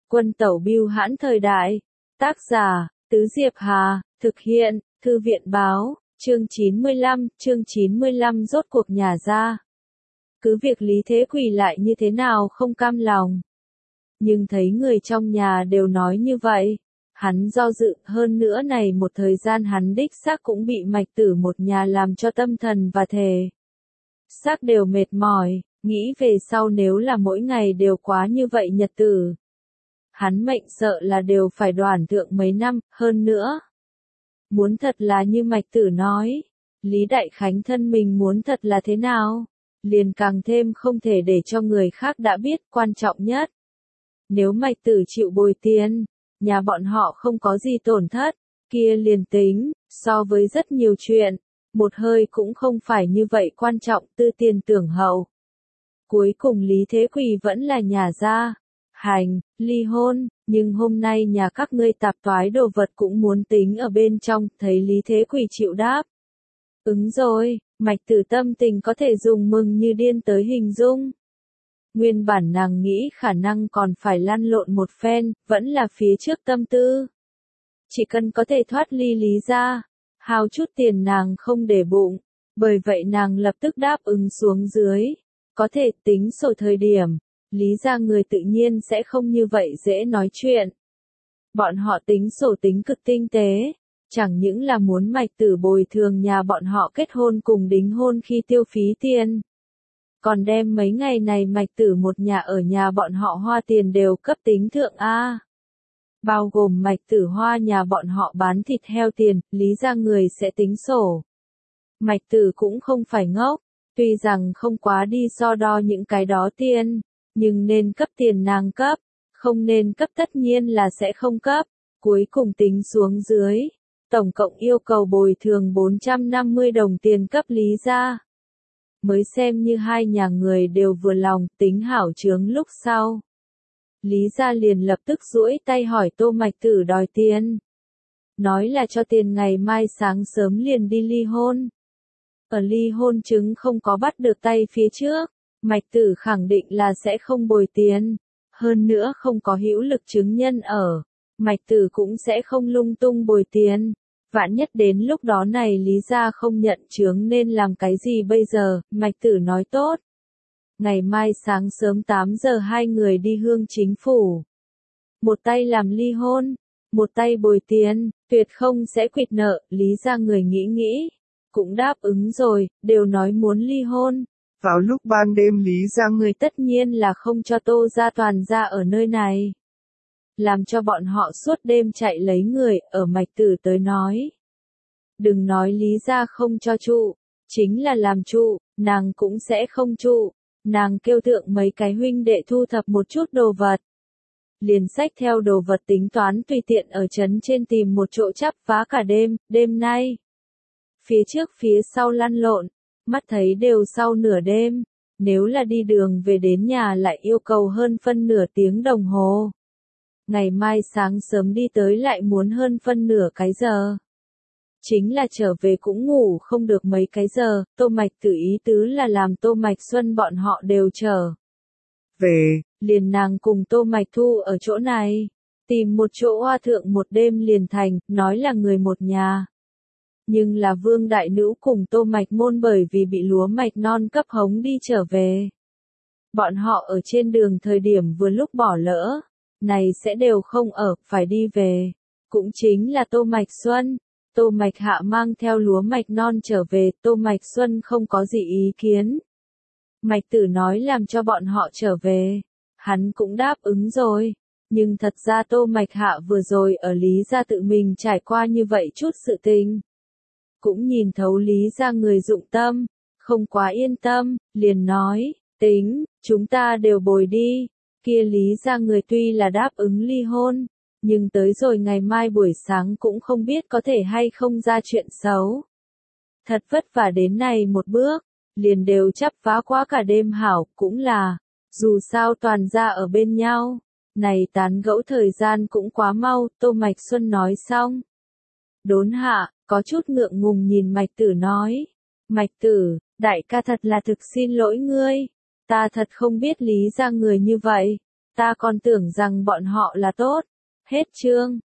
Quân tẩu bưu hãn thời đại. Tác giả, Tứ Diệp Hà, thực hiện, Thư viện báo, chương 95 rốt cuộc nhà ra. Cứ việc Lý Thế Quỳ lại như thế nào không cam lòng. Nhưng thấy người trong nhà đều nói như vậy. Hắn do dự, hơn nữa này một thời gian hắn đích xác cũng bị Mạch Tử một nhà làm cho tâm thần và thể xác đều mệt mỏi, nghĩ về sau nếu là mỗi ngày đều quá như vậy nhật tử. Hắn mệnh sợ là đều phải đoản thượng mấy năm, hơn nữa. Muốn thật là như Mạch Tử nói, Lý Đại Khánh thân mình muốn thật là thế nào, liền càng thêm không thể để cho người khác đã biết, quan trọng nhất. Nếu Mạch Tử chịu bồi tiền, nhà bọn họ không có gì tổn thất, kia liền tính, so với rất nhiều chuyện, một hơi cũng không phải như vậy quan trọng, tư tiền tưởng hậu. Cuối cùng Lý Thế Quỳ vẫn là nhà ra, hành, ly hôn, nhưng hôm nay nhà các ngươi tạp toái đồ vật cũng muốn tính ở bên trong, thấy Lý Thế Quỳ chịu đáp. Ứng rồi, Mạch Tử tâm tình có thể dùng mừng như điên tới hình dung. Nguyên bản nàng nghĩ khả năng còn phải lăn lộn một phen, vẫn là phía trước tâm tư. Chỉ cần có thể thoát ly Lý ra, hao chút tiền nàng không để bụng, bởi vậy nàng lập tức đáp ứng xuống dưới. Có thể tính sổ thời điểm, Lý ra người tự nhiên sẽ không như vậy dễ nói chuyện. Bọn họ tính sổ tính cực tinh tế, chẳng những là muốn Mạch Tử bồi thường nhà bọn họ kết hôn cùng đính hôn khi tiêu phí tiền. Còn đem mấy ngày này Mạch Tử một nhà ở nhà bọn họ hoa tiền đều cấp tính thượng A. Bao gồm Mạch Tử hoa nhà bọn họ bán thịt heo tiền, Lý ra người sẽ tính sổ. Mạch Tử cũng không phải ngốc, tuy rằng không quá đi so đo những cái đó tiền, nhưng nên cấp tiền nàng cấp, không nên cấp tất nhiên là sẽ không cấp. Cuối cùng tính xuống dưới, tổng cộng yêu cầu bồi thường 450 đồng tiền cấp Lý ra. Mới xem như hai nhà người đều vừa lòng, tính hảo chướng lúc sau. Lý ra liền lập tức duỗi tay hỏi Tô Mạch Tử đòi tiền. Nói là cho tiền ngày mai sáng sớm liền đi ly hôn. Ở ly hôn chứng không có bắt được tay phía trước, Mạch Tử khẳng định là sẽ không bồi tiền. Hơn nữa không có hữu lực chứng nhân ở, Mạch Tử cũng sẽ không lung tung bồi tiền. Vạn nhất đến lúc đó này Lý ra không nhận chướng nên làm cái gì bây giờ, Mạch Tử nói tốt. Ngày mai sáng sớm 8 giờ hai người đi hương chính phủ. Một tay làm ly hôn, một tay bồi tiền, tuyệt không sẽ quỵt nợ, Lý ra người nghĩ. Cũng đáp ứng rồi, đều nói muốn ly hôn. Vào lúc ban đêm Lý ra người tất nhiên là không cho Tô gia toàn ra ở nơi này. Làm cho bọn họ suốt đêm chạy lấy người, ở Mạch Tử tới nói. Đừng nói Lý ra không cho trụ, chính là làm trụ, nàng cũng sẽ không trụ. Nàng kêu thượng mấy cái huynh đệ thu thập một chút đồ vật. Liền xách theo đồ vật tính toán tùy tiện ở trấn trên tìm một chỗ chắp vá cả đêm, đêm nay. Phía trước phía sau lăn lộn, mắt thấy đều sau nửa đêm, nếu là đi đường về đến nhà lại yêu cầu hơn phân nửa tiếng đồng hồ. Ngày mai sáng sớm đi tới lại muốn hơn phân nửa cái giờ. Chính là trở về cũng ngủ không được mấy cái giờ, Tô Mạch Tử ý tứ là làm Tô Mạch Xuân bọn họ đều trở về, liền nàng cùng Tô Mạch Thu ở chỗ này, tìm một chỗ hoa thượng một đêm liền thành, nói là người một nhà. Nhưng là Vương Đại Nữ cùng Tô Mạch Môn bởi vì bị lúa mạch non cấp hống đi trở về. Bọn họ ở trên đường thời điểm vừa lúc bỏ lỡ, này sẽ đều không ở, phải đi về. Cũng chính là Tô Mạch Xuân. Tô Mạch Hạ mang theo lúa mạch non trở về, Tô Mạch Xuân không có gì ý kiến. Mạch Tử nói làm cho bọn họ trở về, hắn cũng đáp ứng rồi, nhưng thật ra Tô Mạch Hạ vừa rồi ở Lý gia tự mình trải qua như vậy chút sự tình. Cũng nhìn thấu Lý gia người dụng tâm, không quá yên tâm, liền nói, tính, chúng ta đều bồi đi, kia Lý gia người tuy là đáp ứng ly hôn. Nhưng tới rồi ngày mai buổi sáng cũng không biết có thể hay không ra chuyện xấu. Thật vất vả đến này một bước, liền đều chắp vá quá cả đêm hảo, cũng là, dù sao toàn ra ở bên nhau, này tán gẫu thời gian cũng quá mau, Tô Mạch Xuân nói xong. Đốn hạ, có chút ngượng ngùng nhìn Mạch Tử nói, Mạch Tử, đại ca thật là thực xin lỗi ngươi, ta thật không biết Lý ra người như vậy. Ta còn tưởng rằng bọn họ là tốt. Hết chương.